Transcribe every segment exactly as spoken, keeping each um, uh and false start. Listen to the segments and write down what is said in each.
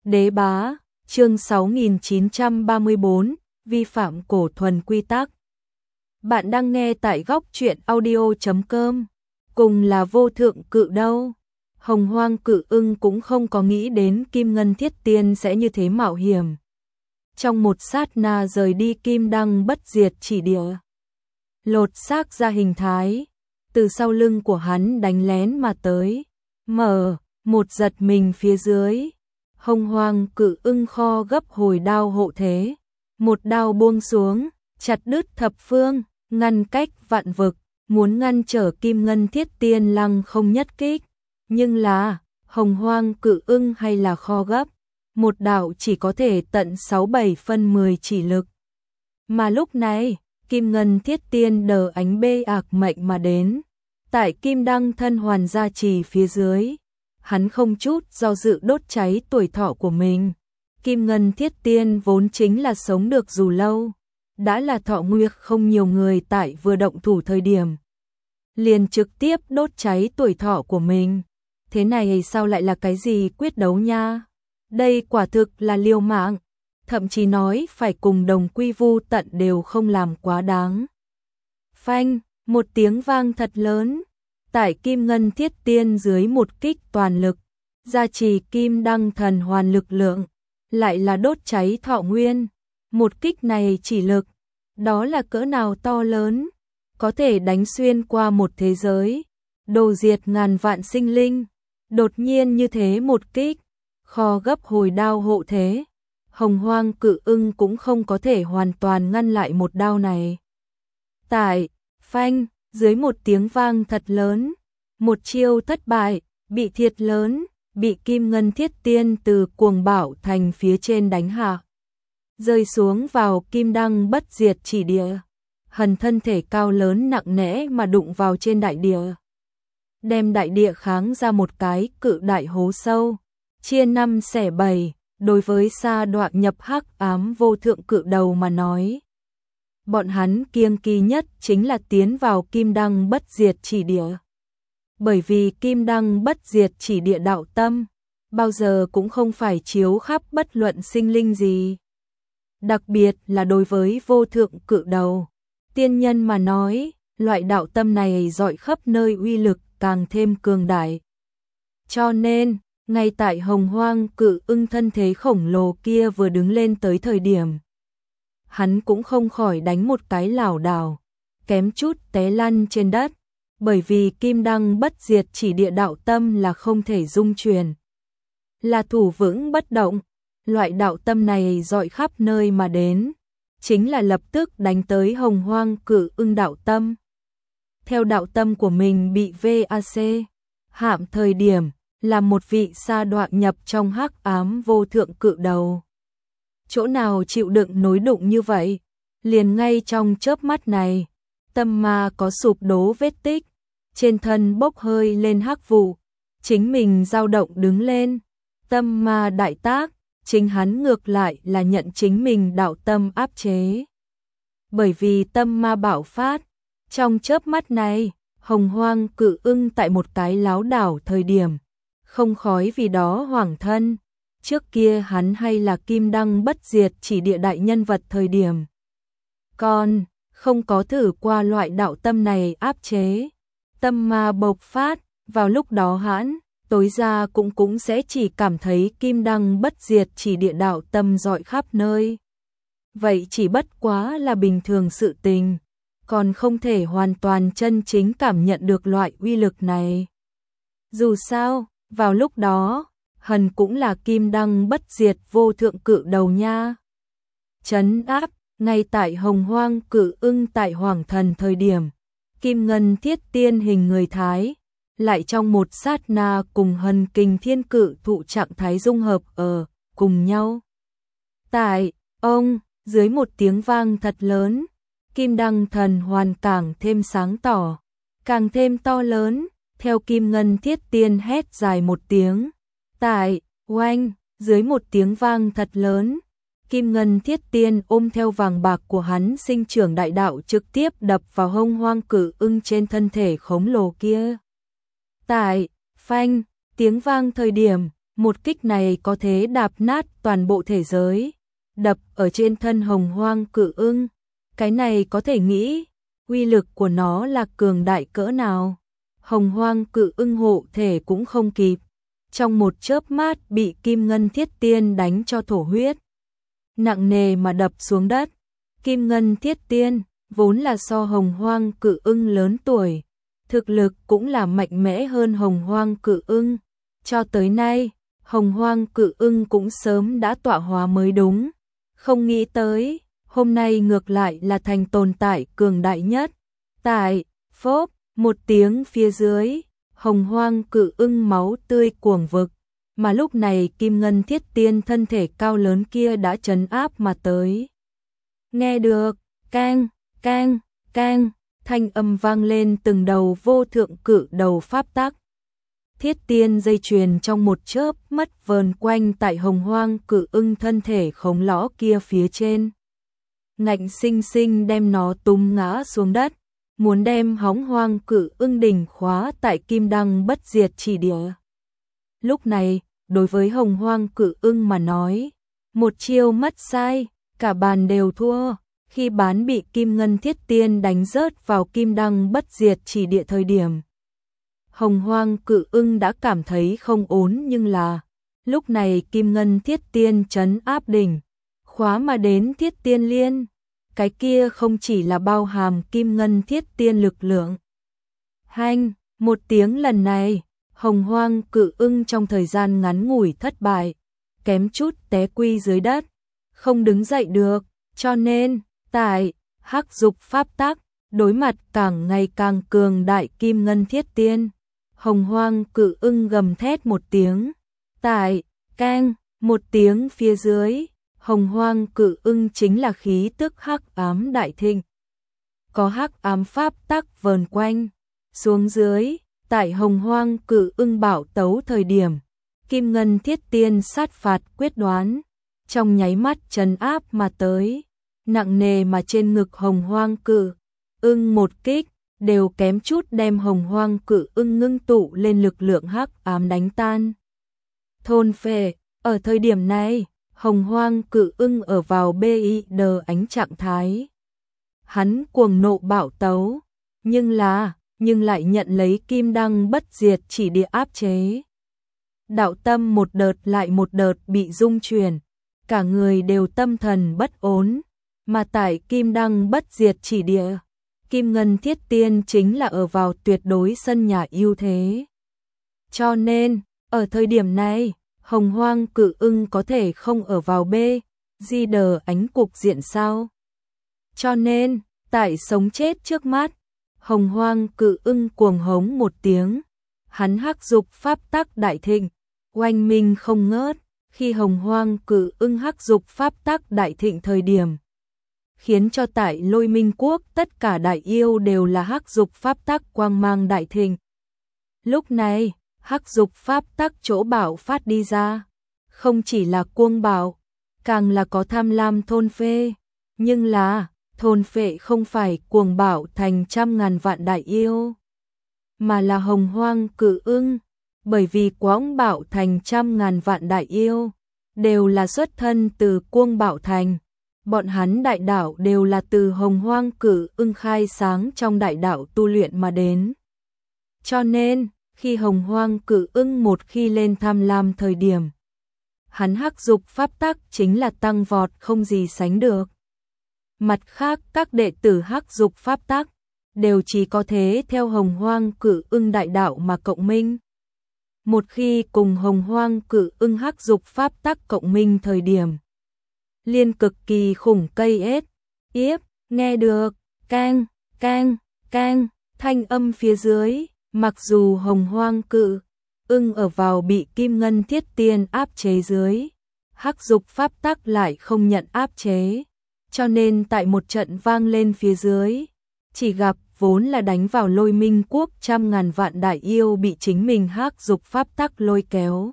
Đế bá, chương sáu nghìn chín trăm ba mươi bốn, vi phạm cổ thuần quy tắc. Bạn đang nghe tại góc truyện audio chấm com, cùng là vô thượng cự đâu. Hồng Hoang Cự Ưng cũng không có nghĩ đến Kim Ngân Thiết Tiên sẽ như thế mạo hiểm. Trong một sát na rời đi Kim Đăng Bất Diệt Chỉ Địa, lột xác ra hình thái, từ sau lưng của hắn đánh lén mà tới, mở một giật mình phía dưới. Hồng Hoang Cự Ưng kho gấp hồi đao hộ thế, một đao buông xuống, chặt đứt thập phương, ngăn cách vạn vực, muốn ngăn trở Kim Ngân Thiết Tiên lăng không nhất kích. Nhưng là, Hồng Hoang Cự Ưng hay là kho gấp, một đạo chỉ có thể tận sáu bảy phân mười chỉ lực. Mà lúc này, Kim Ngân Thiết Tiên đờ ánh bê ạc mệnh mà đến, tại Kim Đăng thân hoàn gia trì phía dưới. Hắn không chút do dự đốt cháy tuổi thọ của mình. Kim Ngân Thiết Tiên vốn chính là sống được dù lâu, đã là thọ nguyên không nhiều người tại vừa động thủ thời điểm, liền trực tiếp đốt cháy tuổi thọ của mình. Thế này sao lại là cái gì quyết đấu nha? Đây quả thực là liều mạng, thậm chí nói phải cùng đồng quy vu tận đều không làm quá đáng. Phanh, một tiếng vang thật lớn. Tại Kim Ngân Thiết Tiên dưới một kích toàn lực, gia trì Kim Đăng thần hoàn lực lượng, lại là đốt cháy thọ nguyên. Một kích này chỉ lực, đó là cỡ nào to lớn, có thể đánh xuyên qua một thế giới, đồ diệt ngàn vạn sinh linh. Đột nhiên như thế một kích, kho gấp hồi đao hộ thế, Hồng Hoang Cự Ưng cũng không có thể hoàn toàn ngăn lại một đao này. Tại, phanh, dưới một tiếng vang thật lớn, một chiêu thất bại, bị thiệt lớn, bị Kim Ngân Thiết Tiên từ Cuồng Bảo Thành phía trên đánh hạ, rơi xuống vào Kim Đăng Bất Diệt Chỉ Địa. Hần thân thể cao lớn nặng nẽ mà đụng vào trên đại địa, đem đại địa kháng ra một cái cự đại hố sâu, chia năm xẻ bảy. Đối với sa đoạn nhập hắc ám vô thượng cự đầu mà nói, bọn hắn kiêng kỵ nhất chính là tiến vào Kim Đăng Bất Diệt Chỉ Địa. Bởi vì Kim Đăng Bất Diệt Chỉ Địa đạo tâm, bao giờ cũng không phải chiếu khắp bất luận sinh linh gì. Đặc biệt là đối với vô thượng cự đầu, tiên nhân mà nói, loại đạo tâm này rọi khắp nơi uy lực càng thêm cường đại. Cho nên, ngay tại Hồng Hoang Cự Ưng thân thế khổng lồ kia vừa đứng lên tới thời điểm, hắn cũng không khỏi đánh một cái lảo đảo, kém chút té lăn trên đất, bởi vì Kim Đăng Bất Diệt Chỉ Địa đạo tâm là không thể dung chuyển, là thủ vững bất động. Loại đạo tâm này dọi khắp nơi mà đến, chính là lập tức đánh tới Hồng Hoang Cự Ưng đạo tâm. Theo đạo tâm của mình bị vê a xê hãm thời điểm, là một vị sa đoạn nhập trong hắc ám vô thượng cự đầu. Chỗ nào chịu đựng nối đụng như vậy, liền ngay trong chớp mắt này, tâm ma có sụp đổ vết tích, trên thân bốc hơi lên hắc vụ, chính mình dao động đứng lên, tâm ma đại tác, chính hắn ngược lại là nhận chính mình đạo tâm áp chế. Bởi vì tâm ma bạo phát, trong chớp mắt này, Hồng Hoang Cự Ưng tại một cái láo đảo thời điểm, không khói vì đó hoảng thân. Trước kia hắn hay là Kim Đăng Bất Diệt Chỉ Địa đại nhân vật thời điểm, còn không có thử qua loại đạo tâm này áp chế. Tâm ma bộc phát, vào lúc đó hắn, tối ra cũng cũng sẽ chỉ cảm thấy Kim Đăng Bất Diệt Chỉ Địa đạo tâm rọi khắp nơi. Vậy chỉ bất quá là bình thường sự tình, còn không thể hoàn toàn chân chính cảm nhận được loại uy lực này. Dù sao, vào lúc đó, Hần cũng là Kim Đăng Bất Diệt vô thượng cự đầu nha. Trấn áp, ngay tại Hồng Hoang Cự Ưng tại Hoàng Thần thời điểm, Kim Ngân Thiết Tiên hình người Thái, lại trong một sát na cùng Hần Kình Thiên Cự thụ trạng thái dung hợp ở cùng nhau. Tại ông, dưới một tiếng vang thật lớn, Kim Đăng thần hoàn càng thêm sáng tỏ, càng thêm to lớn, theo Kim Ngân Thiết Tiên hét dài một tiếng. Tại, oanh, dưới một tiếng vang thật lớn, Kim Ngân Thiết Tiên ôm theo vàng bạc của hắn sinh trưởng đại đạo trực tiếp đập vào Hồng Hoang Cự Ưng trên thân thể khổng lồ kia. Tại, phanh, tiếng vang thời điểm, Một kích này có thể đạp nát toàn bộ thế giới, đập ở trên thân hồng hoang cự ưng. Cái này có thể nghĩ, uy lực của nó là cường đại cỡ nào. Hồng hoang cự ưng hộ thể cũng không kịp, trong một chớp mắt bị Kim Ngân Thiết Tiên đánh cho thổ huyết, nặng nề mà đập xuống đất. Kim Ngân Thiết Tiên vốn là so hồng hoang cự ưng lớn tuổi, thực lực cũng là mạnh mẽ hơn hồng hoang cự ưng. Cho tới nay, hồng hoang cự ưng cũng sớm đã tọa hóa mới đúng. Không nghĩ tới, hôm nay ngược lại là thành tồn tại cường đại nhất. Tại, phốp, một tiếng phía dưới, hồng hoang cự ưng máu tươi cuồng vực. Mà lúc này Kim Ngân Thiết Tiên thân thể cao lớn kia đã trấn áp mà tới. Nghe được, cang, cang, cang, thanh âm vang lên từng đầu vô thượng cự đầu pháp tắc. Thiết tiên dây chuyền trong một chớp mắt vờn quanh tại hồng hoang cự ưng thân thể khổng lõ kia phía trên. Ngạnh sinh sinh đem nó tung ngã xuống đất, muốn đem hóng hoang cự ưng đỉnh khóa tại kim đăng bất diệt chỉ địa. Lúc này, đối với hồng hoang cự ưng mà nói, một chiêu mất sai, cả bàn đều thua. Khi bán bị Kim Ngân Thiết Tiên đánh rớt vào kim đăng bất diệt chỉ địa thời điểm, hồng hoang cự ưng đã cảm thấy không ổn, nhưng là lúc này Kim Ngân Thiết Tiên trấn áp đỉnh khóa mà đến Thiết Tiên Liên, cái kia không chỉ là bao hàm Kim Ngân Thiết Tiên lực lượng. Hanh, một tiếng lần này, hồng hoang cự ưng trong thời gian ngắn ngủi thất bại, kém chút té quy dưới đất, không đứng dậy được, cho nên tại hắc dục pháp tắc đối mặt càng ngày càng cường đại Kim Ngân Thiết Tiên, hồng hoang cự ưng gầm thét một tiếng, tại cang một tiếng phía dưới, hồng hoang cự ưng chính là khí tức hắc ám đại thịnh, có hắc ám pháp tắc vờn quanh xuống dưới. Tại hồng hoang cự ưng bảo tấu thời điểm, Kim Ngân Thiết Tiên sát phạt quyết đoán, trong nháy mắt trấn áp mà tới, nặng nề mà trên ngực hồng hoang cự ưng một kích, đều kém chút đem hồng hoang cự ưng ngưng tụ lên lực lượng hắc ám đánh tan. Thôn phệ, ở thời điểm này, hồng hoang cự ưng ở vào bê i đờ ánh trạng thái. Hắn cuồng nộ bạo tấu, nhưng là, nhưng lại nhận lấy kim đăng bất diệt chỉ địa áp chế. Đạo tâm một đợt lại một đợt bị rung chuyển, cả người đều tâm thần bất ổn, mà tại kim đăng bất diệt chỉ địa, Kim Ngân Thiết Tiên chính là ở vào tuyệt đối sân nhà ưu thế. Cho nên, ở thời điểm này, hồng hoang cự ưng có thể không ở vào B, di đờ ánh cục diện sao. Cho nên, tại sống chết trước mắt, hồng hoang cự ưng cuồng hống một tiếng, hắn hắc dục pháp tắc đại thịnh, oanh minh không ngớt. Khi hồng hoang cự ưng hắc dục pháp tắc đại thịnh thời điểm, khiến cho tại Lôi Minh Quốc tất cả đại yêu đều là hắc dục pháp tắc quang mang đại thịnh. Lúc này, hắc dục pháp tắc chỗ bạo phát đi ra, không chỉ là cuồng bạo, càng là có tham lam thôn phệ, nhưng là thôn phệ không phải cuồng bạo thành trăm ngàn vạn đại yêu, mà là hồng hoang cự ưng, bởi vì cuồng bạo thành trăm ngàn vạn đại yêu đều là xuất thân từ cuồng bạo thành. Bọn hắn đại đạo đều là từ hồng hoang cự ưng khai sáng trong đại đạo tu luyện mà đến. Cho nên, khi hồng hoang cự ưng một khi lên tham lam thời điểm, hắn hắc dục pháp tắc chính là tăng vọt không gì sánh được. Mặt khác các đệ tử hắc dục pháp tắc đều chỉ có thế theo hồng hoang cự ưng đại đạo mà cộng minh. Một khi cùng hồng hoang cự ưng hắc dục pháp tắc cộng minh thời điểm, liên cực kỳ khủng cây ết, yếp, nghe được, cang, cang, cang, thanh âm phía dưới, mặc dù hồng hoang cự ưng ở vào bị Kim Ngân Thiết Tiên áp chế dưới, hắc dục pháp tắc lại không nhận áp chế, cho nên tại một trận vang lên phía dưới, chỉ gặp vốn là đánh vào Lôi Minh Quốc trăm ngàn vạn đại yêu bị chính mình hắc dục pháp tắc lôi kéo.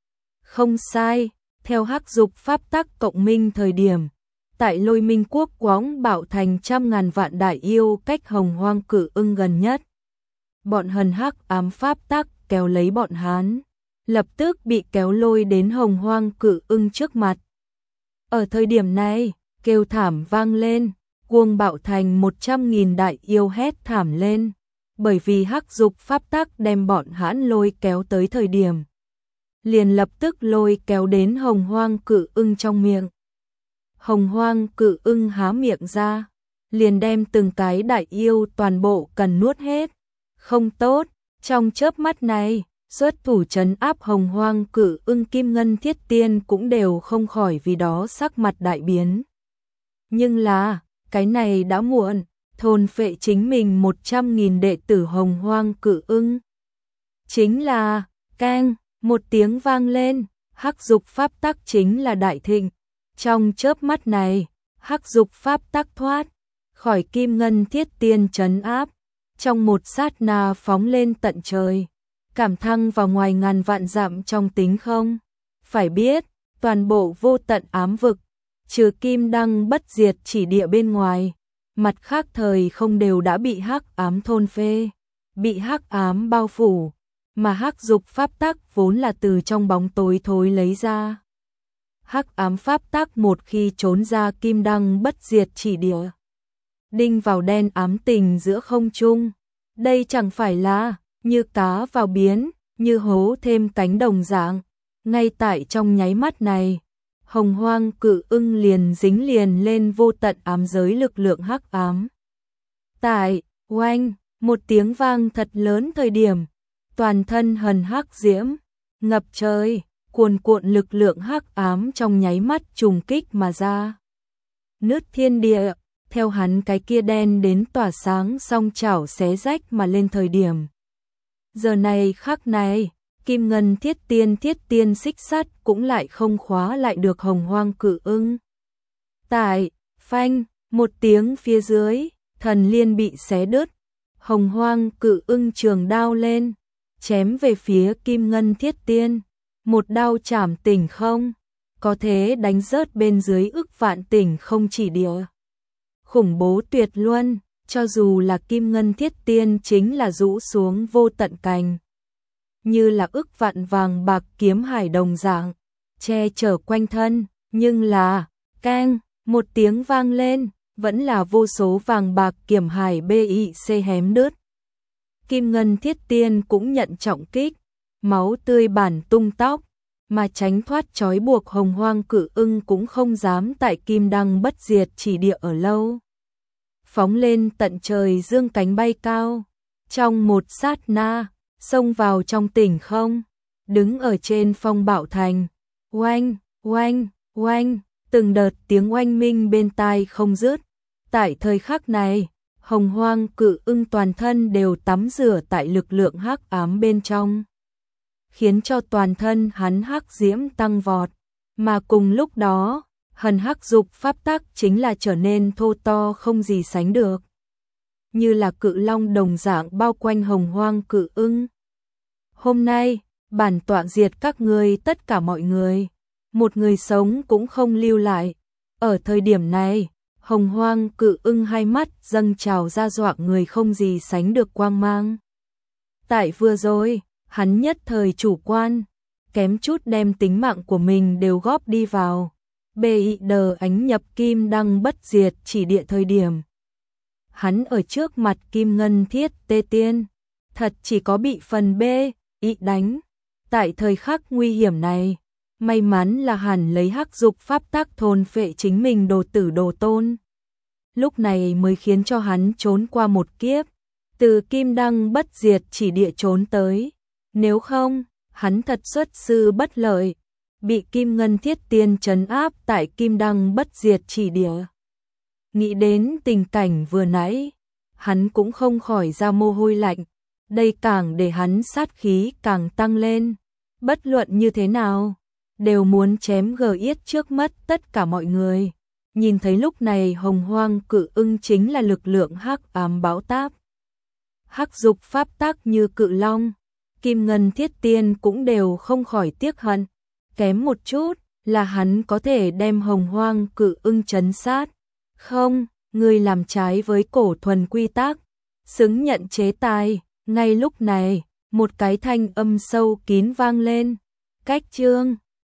Không sai, theo hắc dục pháp tắc cộng minh thời điểm, tại Lôi Minh Quốc quáng bạo thành trăm ngàn vạn đại yêu cách hồng hoang cự ưng gần nhất. Bọn hần hắc ám pháp tắc kéo lấy bọn hắn, lập tức bị kéo lôi đến Hồng Hoang Cự Ưng trước mặt. Ở thời điểm này, kêu thảm vang lên, cuồng bạo thành một trăm nghìn đại yêu hét thảm lên, bởi vì hắc dục pháp tắc đem bọn hãn lôi kéo tới thời điểm. Liền lập tức lôi kéo đến Hồng Hoang Cự Ưng trong miệng. Hồng Hoang Cự Ưng há miệng ra, liền đem từng cái đại yêu toàn bộ cần nuốt hết. Không tốt, trong chớp mắt này, xuất thủ trấn áp Hồng Hoang Cự Ưng Kim Ngân Thiết Tiên cũng đều không khỏi vì đó sắc mặt đại biến. Nhưng là, cái này đã muộn, thôn phệ chính mình một trăm nghìn đệ tử Hồng Hoang Cự Ưng. Chính là, keng, một tiếng vang lên, hắc dục pháp tắc chính là đại thịnh. Trong chớp mắt này, hắc dục pháp tắc thoát khỏi Kim Ngân Thiết Tiên trấn áp, trong một sát na phóng lên tận trời, cảm thăng vào ngoài ngàn vạn dặm trong tính không. Phải biết, toàn bộ vô tận ám vực, trừ Kim Đăng Bất Diệt chỉ địa bên ngoài, mặt khác thời không đều đã bị hắc ám thôn phê, bị hắc ám bao phủ, mà hắc dục pháp tắc vốn là từ trong bóng tối thối lấy ra. Hắc ám pháp tắc một khi trốn ra Kim Đăng Bất Diệt chỉ địa, đinh vào đen ám tình giữa không trung, đây chẳng phải là như cá vào biến, như hố thêm cánh đồng dạng. Ngay tại trong nháy mắt này, Hồng Hoang Cự Ưng liền dính liền lên vô tận ám giới lực lượng hắc ám. Tại, oanh, một tiếng vang thật lớn thời điểm, toàn thân hần hắc diễm, ngập trời, cuồn cuộn lực lượng hắc ám trong nháy mắt trùng kích mà ra. Nứt thiên địa, theo hắn cái kia đen đến tỏa sáng song chảo xé rách mà lên thời điểm. Giờ này khắc này, Kim Ngân Thiết Tiên Thiết Tiên xích sắt cũng lại không khóa lại được Hồng Hoang Cự Ưng. Tại, phanh, một tiếng phía dưới, thần liên bị xé đứt, Hồng Hoang Cự Ưng trường đao lên, chém về phía Kim Ngân Thiết Tiên, một đao chảm tỉnh không, có thế đánh rớt bên dưới ức vạn tỉnh không chỉ địa. Khủng bố tuyệt luân, cho dù là Kim Ngân Thiết Tiên chính là rũ xuống vô tận cành, như là ức vạn vàng bạc kiếm hải đồng dạng, che chở quanh thân, nhưng là, keng, một tiếng vang lên, vẫn là vô số vàng bạc kiếm hải bị hém đứt. Kim Ngân Thiết Tiên cũng nhận trọng kích, máu tươi bản tung tóc, mà tránh thoát trói buộc Hồng Hoang Cự Ưng cũng không dám tại Kim Đăng Bất Diệt chỉ địa ở lâu. Phóng lên tận trời dương cánh bay cao, trong một sát na, xông vào trong tỉnh không, đứng ở trên phong bạo thành, oanh, oanh, oanh, từng đợt tiếng oanh minh bên tai không dứt. Tại thời khắc này, Hồng Hoang Cự Ưng toàn thân đều tắm rửa tại lực lượng hắc ám bên trong, khiến cho toàn thân hắn hắc diễm tăng vọt, mà cùng lúc đó, hần hắc dục pháp tắc chính là trở nên thô to không gì sánh được, như là cự long đồng dạng bao quanh Hồng Hoang Cự Ưng. Hôm nay, bản tọa diệt các ngươi tất cả mọi người, một người sống cũng không lưu lại. Ở thời điểm này, Hồng Hoang Cự Ưng hai mắt dâng trào ra dọa người không gì sánh được quang mang. Tại vừa rồi, hắn nhất thời chủ quan, kém chút đem tính mạng của mình đều góp đi vào. Bị đờ ánh nhập Kim Đăng Bất Diệt chỉ địa thời điểm. Hắn ở trước mặt Kim Ngân Thiết Tê Tiên, thật chỉ có bị phần B, ý đánh. Tại thời khắc nguy hiểm này, may mắn là hẳn lấy hắc dục pháp tắc thôn phệ chính mình đồ tử đồ tôn. Lúc này mới khiến cho hắn trốn qua một kiếp, từ Kim Đăng Bất Diệt chỉ địa trốn tới. Nếu không, hắn thật xuất sư bất lợi, bị Kim Ngân Thiết Tiên trấn áp tại Kim Đăng Bất Diệt chỉ địa. Nghĩ đến tình cảnh vừa nãy, hắn cũng không khỏi ra mồ hôi lạnh, đây càng để hắn sát khí càng tăng lên. Bất luận như thế nào, đều muốn chém gờ yết trước mắt tất cả mọi người. Nhìn thấy lúc này Hồng Hoang Cự Ưng chính là lực lượng hắc ám báo táp. Hắc dục pháp tắc như cự long, Kim Ngân Thiết Tiên cũng đều không khỏi tiếc hận. Kém một chút là hắn có thể đem Hồng Hoang Cự Ưng trấn sát. Không, người làm trái với cổ thuần quy tắc, xứng nhận chế tài. Ngay lúc này, Một cái thanh âm sâu kín vang lên. Cách chương